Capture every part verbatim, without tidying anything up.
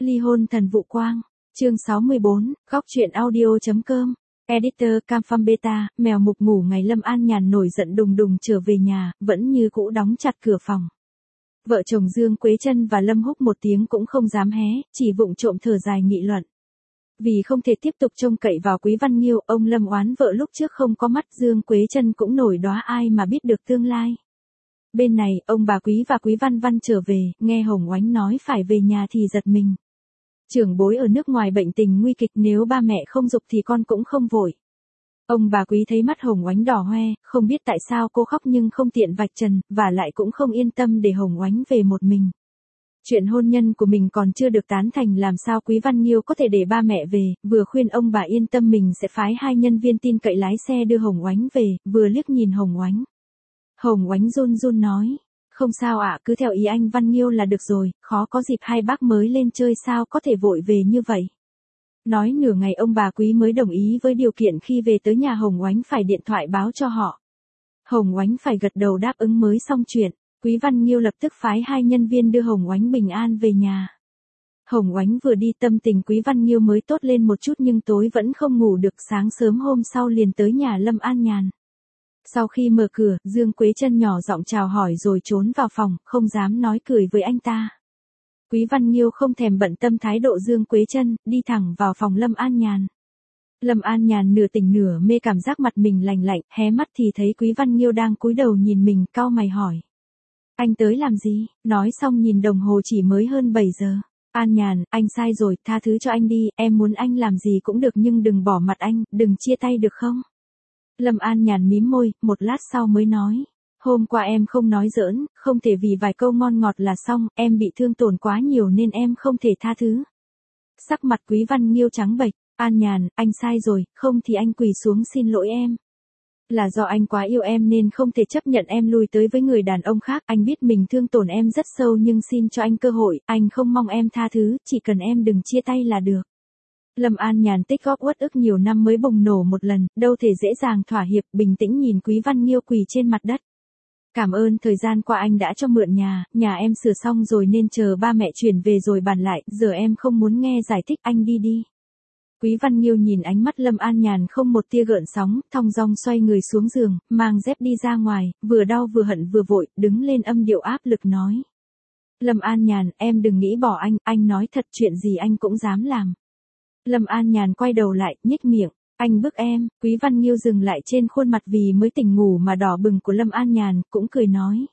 Ly hôn thần vụ quang. Chương sáu mươi bốn, góc truyện audio.com. Editor Cam Pham Beta, mèo mục ngủ ngày Lâm An Nhàn nổi giận đùng đùng trở về nhà, vẫn như cũ đóng chặt cửa phòng. Vợ chồng Dương Quế Trân và Lâm Húc một tiếng cũng không dám hé, chỉ vụng trộm thở dài nghị luận. Vì không thể tiếp tục trông cậy vào Quý Văn Nghiêu, ông Lâm oán vợ lúc trước không có mắt, Dương Quế Trân cũng nổi đoá ai mà biết được tương lai. Bên này, ông bà Quý và Quý Văn Văn trở về, nghe Hồng Oánh nói phải về nhà thì giật mình. Trưởng bối ở nước ngoài bệnh tình nguy kịch, nếu ba mẹ không giục thì con cũng không vội. Ông bà Quý thấy mắt Hồng Oánh đỏ hoe, không biết tại sao cô khóc nhưng không tiện vạch trần, và lại cũng không yên tâm để Hồng Oánh về một mình. Chuyện hôn nhân của mình còn chưa được tán thành, làm sao Quý Văn Nghiêu có thể để ba mẹ về, vừa khuyên ông bà yên tâm mình sẽ phái hai nhân viên tin cậy lái xe đưa Hồng Oánh về, vừa liếc nhìn Hồng Oánh. Hồng Oánh run run nói, không sao ạ, cứ theo ý anh Văn Nghiêu là được rồi, khó có dịp hai bác mới lên chơi sao có thể vội về như vậy. Nói nửa ngày ông bà Quý mới đồng ý với điều kiện khi về tới nhà Hồng Oánh phải điện thoại báo cho họ. Hồng Oánh phải gật đầu đáp ứng mới xong chuyện. Quý Văn Nghiêu lập tức phái hai nhân viên đưa Hồng Oánh bình an về nhà. Hồng Oánh vừa đi tâm tình Quý Văn Nghiêu mới tốt lên một chút, nhưng tối vẫn không ngủ được, sáng sớm hôm sau liền tới nhà Lâm An Nhàn. Sau khi mở cửa, Dương Quế Trân nhỏ giọng chào hỏi rồi trốn vào phòng, không dám nói cười với anh ta. Quý Văn Nghiêu không thèm bận tâm thái độ Dương Quế Trân, đi thẳng vào phòng Lâm An Nhàn. Lâm An Nhàn nửa tỉnh nửa mê, cảm giác mặt mình lành lạnh, hé mắt thì thấy Quý Văn Nghiêu đang cúi đầu nhìn mình, cau mày hỏi. Anh tới làm gì? Nói xong nhìn đồng hồ chỉ mới hơn bảy giờ. An Nhàn, anh sai rồi, tha thứ cho anh đi, em muốn anh làm gì cũng được nhưng đừng bỏ mặt anh, đừng chia tay được không? Lâm An Nhàn mím môi, một lát sau mới nói. Hôm qua em không nói giỡn, không thể vì vài câu ngon ngọt là xong, em bị thương tổn quá nhiều nên em không thể tha thứ. Sắc mặt Quý Văn Nghiêu trắng bệch. An Nhàn, anh sai rồi, không thì anh quỳ xuống xin lỗi em. Là do anh quá yêu em nên không thể chấp nhận em lui tới với người đàn ông khác, anh biết mình thương tổn em rất sâu nhưng xin cho anh cơ hội, anh không mong em tha thứ, chỉ cần em đừng chia tay là được. Lâm An Nhàn tích góp uất ức nhiều năm mới bùng nổ một lần, đâu thể dễ dàng thỏa hiệp, bình tĩnh nhìn Quý Văn Nghiêu quỳ trên mặt đất. Cảm ơn thời gian qua anh đã cho mượn nhà, nhà em sửa xong rồi nên chờ ba mẹ chuyển về rồi bàn lại, giờ em không muốn nghe giải thích, anh đi đi. Quý Văn Nghiêu nhìn ánh mắt Lâm An Nhàn không một tia gợn sóng, thong dong xoay người xuống giường, mang dép đi ra ngoài, vừa đau vừa hận vừa vội, đứng lên âm điệu áp lực nói. Lâm An Nhàn, em đừng nghĩ bỏ anh, anh nói thật chuyện gì anh cũng dám làm. Lâm An Nhàn quay đầu lại, nhếch miệng, anh bức em. Quý Văn Nghiêu dừng lại trên khuôn mặt vì mới tỉnh ngủ mà đỏ bừng của Lâm An Nhàn, cũng cười nói.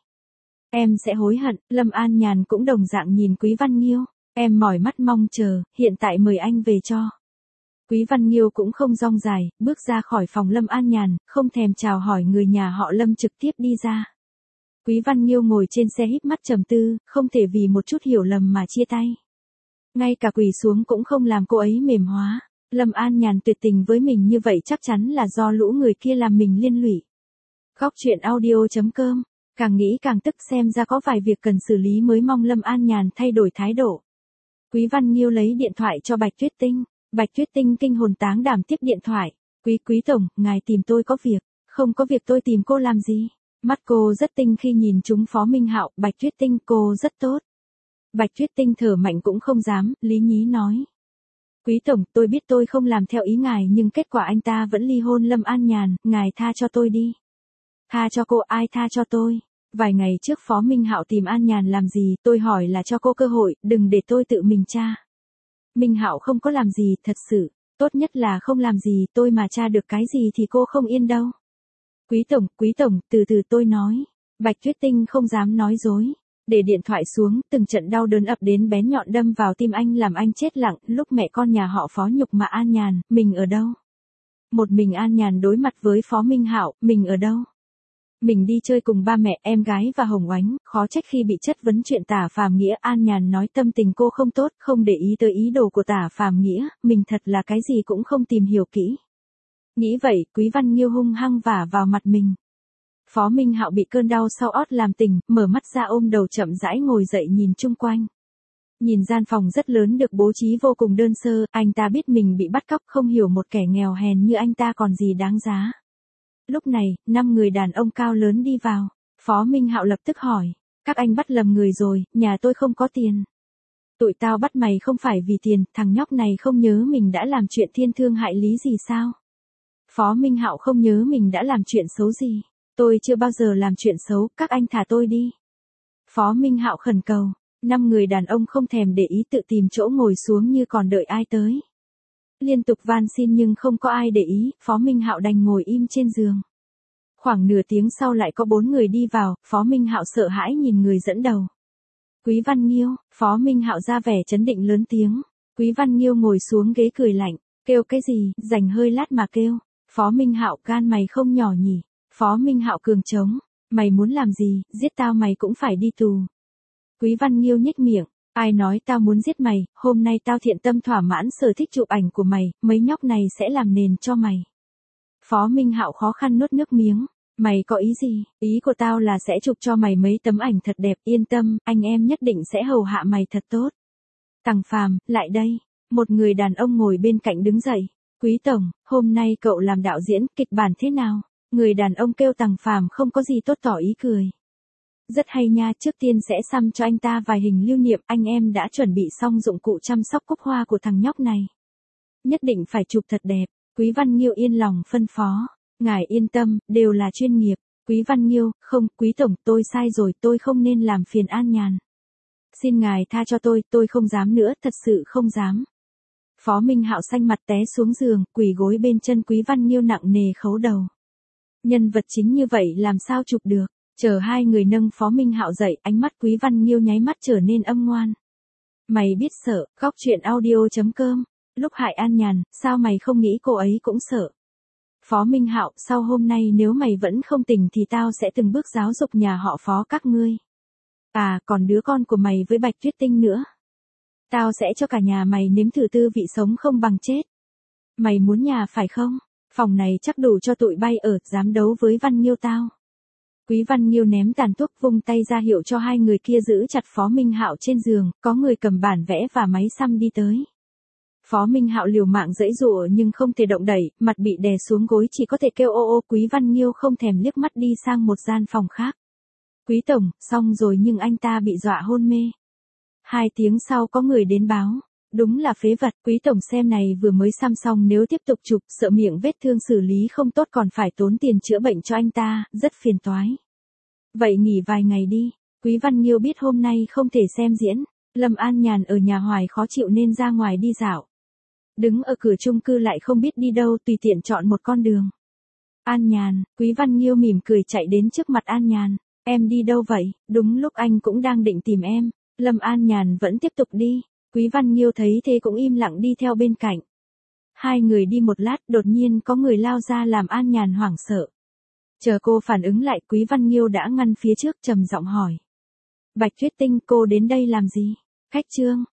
Em sẽ hối hận. Lâm An Nhàn cũng đồng dạng nhìn Quý Văn Nghiêu, em mỏi mắt mong chờ, hiện tại mời anh về cho. Quý Văn Nghiêu cũng không rong dài, bước ra khỏi phòng Lâm An Nhàn, không thèm chào hỏi người nhà họ Lâm trực tiếp đi ra. Quý Văn Nghiêu ngồi trên xe híp mắt trầm tư, không thể vì một chút hiểu lầm mà chia tay. Ngay cả quỳ xuống cũng không làm cô ấy mềm hóa. Lâm An Nhàn tuyệt tình với mình như vậy chắc chắn là do lũ người kia làm mình liên lụy. Góc truyện audio.com, càng nghĩ càng tức, xem ra có vài việc cần xử lý mới mong Lâm An Nhàn thay đổi thái độ. Quý Văn Nghiêu lấy điện thoại cho Bạch Tuyết Tinh. Bạch Tuyết Tinh kinh hồn táng đảm tiếp điện thoại. Quý quý tổng, ngài tìm tôi có việc. Không có việc tôi tìm cô làm gì? Mắt cô rất tinh khi nhìn chúng Phó Minh Hạo. Bạch Tuyết Tinh, cô rất tốt. Bạch Tuyết Tinh thở mạnh cũng không dám, lý nhí nói. Quý tổng, tôi biết tôi không làm theo ý ngài nhưng kết quả anh ta vẫn ly hôn Lâm An Nhàn, ngài tha cho tôi đi. Tha cho cô, ai tha cho tôi? Vài ngày trước Phó Minh Hạo tìm An Nhàn làm gì, tôi hỏi là cho cô cơ hội, đừng để tôi tự mình tra. Minh Hạo không có làm gì, thật sự, tốt nhất là không làm gì, tôi mà tra được cái gì thì cô không yên đâu. Quý tổng, quý tổng, từ từ tôi nói. Bạch Tuyết Tinh không dám nói dối. Để điện thoại xuống, từng trận đau đớn ập đến bén nhọn đâm vào tim anh làm anh chết lặng, lúc mẹ con nhà họ Phó nhục mạ An Nhàn, mình ở đâu? Một mình An Nhàn đối mặt với Phó Minh Hạo, mình ở đâu? Mình đi chơi cùng ba mẹ, em gái và Hồng Oánh, khó trách khi bị chất vấn chuyện Tả Phàm Nghĩa, An Nhàn nói tâm tình cô không tốt, không để ý tới ý đồ của Tả Phàm Nghĩa, mình thật là cái gì cũng không tìm hiểu kỹ. Nghĩ vậy, Quý Văn Nghiêu hung hăng vả vào mặt mình. Phó Minh Hạo bị cơn đau sau ót làm tỉnh, mở mắt ra ôm đầu chậm rãi ngồi dậy nhìn chung quanh. Nhìn gian phòng rất lớn được bố trí vô cùng đơn sơ, anh ta biết mình bị bắt cóc, không hiểu một kẻ nghèo hèn như anh ta còn gì đáng giá. Lúc này, năm người đàn ông cao lớn đi vào. Phó Minh Hạo lập tức hỏi, các anh bắt lầm người rồi, nhà tôi không có tiền. Tụi tao bắt mày không phải vì tiền, thằng nhóc này không nhớ mình đã làm chuyện thiên thương hại lý gì sao? Phó Minh Hạo không nhớ mình đã làm chuyện xấu gì. Tôi chưa bao giờ làm chuyện xấu, các anh thả tôi đi. Phó Minh Hạo khẩn cầu. Năm người đàn ông không thèm để ý tự tìm chỗ ngồi xuống như còn đợi ai tới. Liên tục van xin nhưng không có ai để ý, Phó Minh Hạo đành ngồi im trên giường. Khoảng nửa tiếng sau lại có bốn người đi vào, Phó Minh Hạo sợ hãi nhìn người dẫn đầu. Quý Văn Nghiêu, Phó Minh Hạo ra vẻ trấn định lớn tiếng. Quý Văn Nghiêu ngồi xuống ghế cười lạnh, kêu cái gì, dành hơi lát mà kêu. Phó Minh Hạo, gan mày không nhỏ nhỉ? Phó Minh Hạo cường trống, mày muốn làm gì, giết tao mày cũng phải đi tù. Quý Văn Nghiêu nhếch miệng, ai nói tao muốn giết mày, hôm nay tao thiện tâm thỏa mãn sở thích chụp ảnh của mày, mấy nhóc này sẽ làm nền cho mày. Phó Minh Hạo khó khăn nuốt nước miếng, mày có ý gì, ý của tao là sẽ chụp cho mày mấy tấm ảnh thật đẹp, yên tâm, anh em nhất định sẽ hầu hạ mày thật tốt. Tằng Phàm, lại đây, một người đàn ông ngồi bên cạnh đứng dậy, Quý tổng, hôm nay cậu làm đạo diễn, kịch bản thế nào? Người đàn ông kêu Tằng Phàm không có gì tốt tỏ ý cười. Rất hay nha, trước tiên sẽ xăm cho anh ta vài hình lưu niệm, anh em đã chuẩn bị xong dụng cụ chăm sóc cúc hoa của thằng nhóc này. Nhất định phải chụp thật đẹp, Quý Văn Nghiêu yên lòng phân phó. Ngài yên tâm, đều là chuyên nghiệp. Quý Văn Nghiêu, không, Quý tổng, tôi sai rồi, tôi không nên làm phiền An Nhàn. Xin ngài tha cho tôi, tôi không dám nữa, thật sự không dám. Phó Minh Hạo xanh mặt té xuống giường, quỳ gối bên chân Quý Văn Nghiêu nặng nề khấu đầu. Nhân vật chính như vậy làm sao chụp được? Chờ hai người nâng Phó Minh Hạo dậy, ánh mắt Quý Văn Nghiêu nháy mắt trở nên âm ngoan. Mày biết sợ, góc truyện audio chấm com. Lúc hại An Nhàn, sao mày không nghĩ cô ấy cũng sợ? Phó Minh Hạo, sau hôm nay nếu mày vẫn không tỉnh thì tao sẽ từng bước giáo dục nhà họ Phó các ngươi. À, còn đứa con của mày với Bạch Tuyết Tinh nữa. Tao sẽ cho cả nhà mày nếm thử tư vị sống không bằng chết. Mày muốn nhà phải không? Phòng này chắc đủ cho tụi bay ở, dám đấu với Văn Nghiêu tao. Quý Văn Nghiêu ném tàn thuốc vung tay ra hiệu cho hai người kia giữ chặt Phó Minh Hạo trên giường, có người cầm bản vẽ và máy xăm đi tới. Phó Minh Hạo liều mạng giãy giụa nhưng không thể động đậy, mặt bị đè xuống gối chỉ có thể kêu ô ô. Quý Văn Nghiêu không thèm liếc mắt đi sang một gian phòng khác. Quý tổng, xong rồi nhưng anh ta bị dọa hôn mê. Hai tiếng sau có người đến báo. Đúng là phế vật, Quý tổng xem này vừa mới xăm xong nếu tiếp tục chụp sợ miệng vết thương xử lý không tốt còn phải tốn tiền chữa bệnh cho anh ta, rất phiền toái. Vậy nghỉ vài ngày đi. Quý Văn Nghiêu biết hôm nay không thể xem diễn. Lâm An Nhàn ở nhà hoài khó chịu nên ra ngoài đi dạo. Đứng ở cửa chung cư lại không biết đi đâu, tùy tiện chọn một con đường. An Nhàn, Quý Văn Nghiêu mỉm cười chạy đến trước mặt An Nhàn. Em đi đâu vậy? Đúng lúc anh cũng đang định tìm em. Lâm An Nhàn vẫn tiếp tục đi. Quý Văn Nghiêu thấy thế cũng im lặng đi theo bên cạnh. Hai người đi một lát, đột nhiên có người lao ra làm An Nhàn hoảng sợ. Chờ cô phản ứng lại, Quý Văn Nghiêu đã ngăn phía trước trầm giọng hỏi. Bạch Tuyết Tinh, cô đến đây làm gì? Khách trương,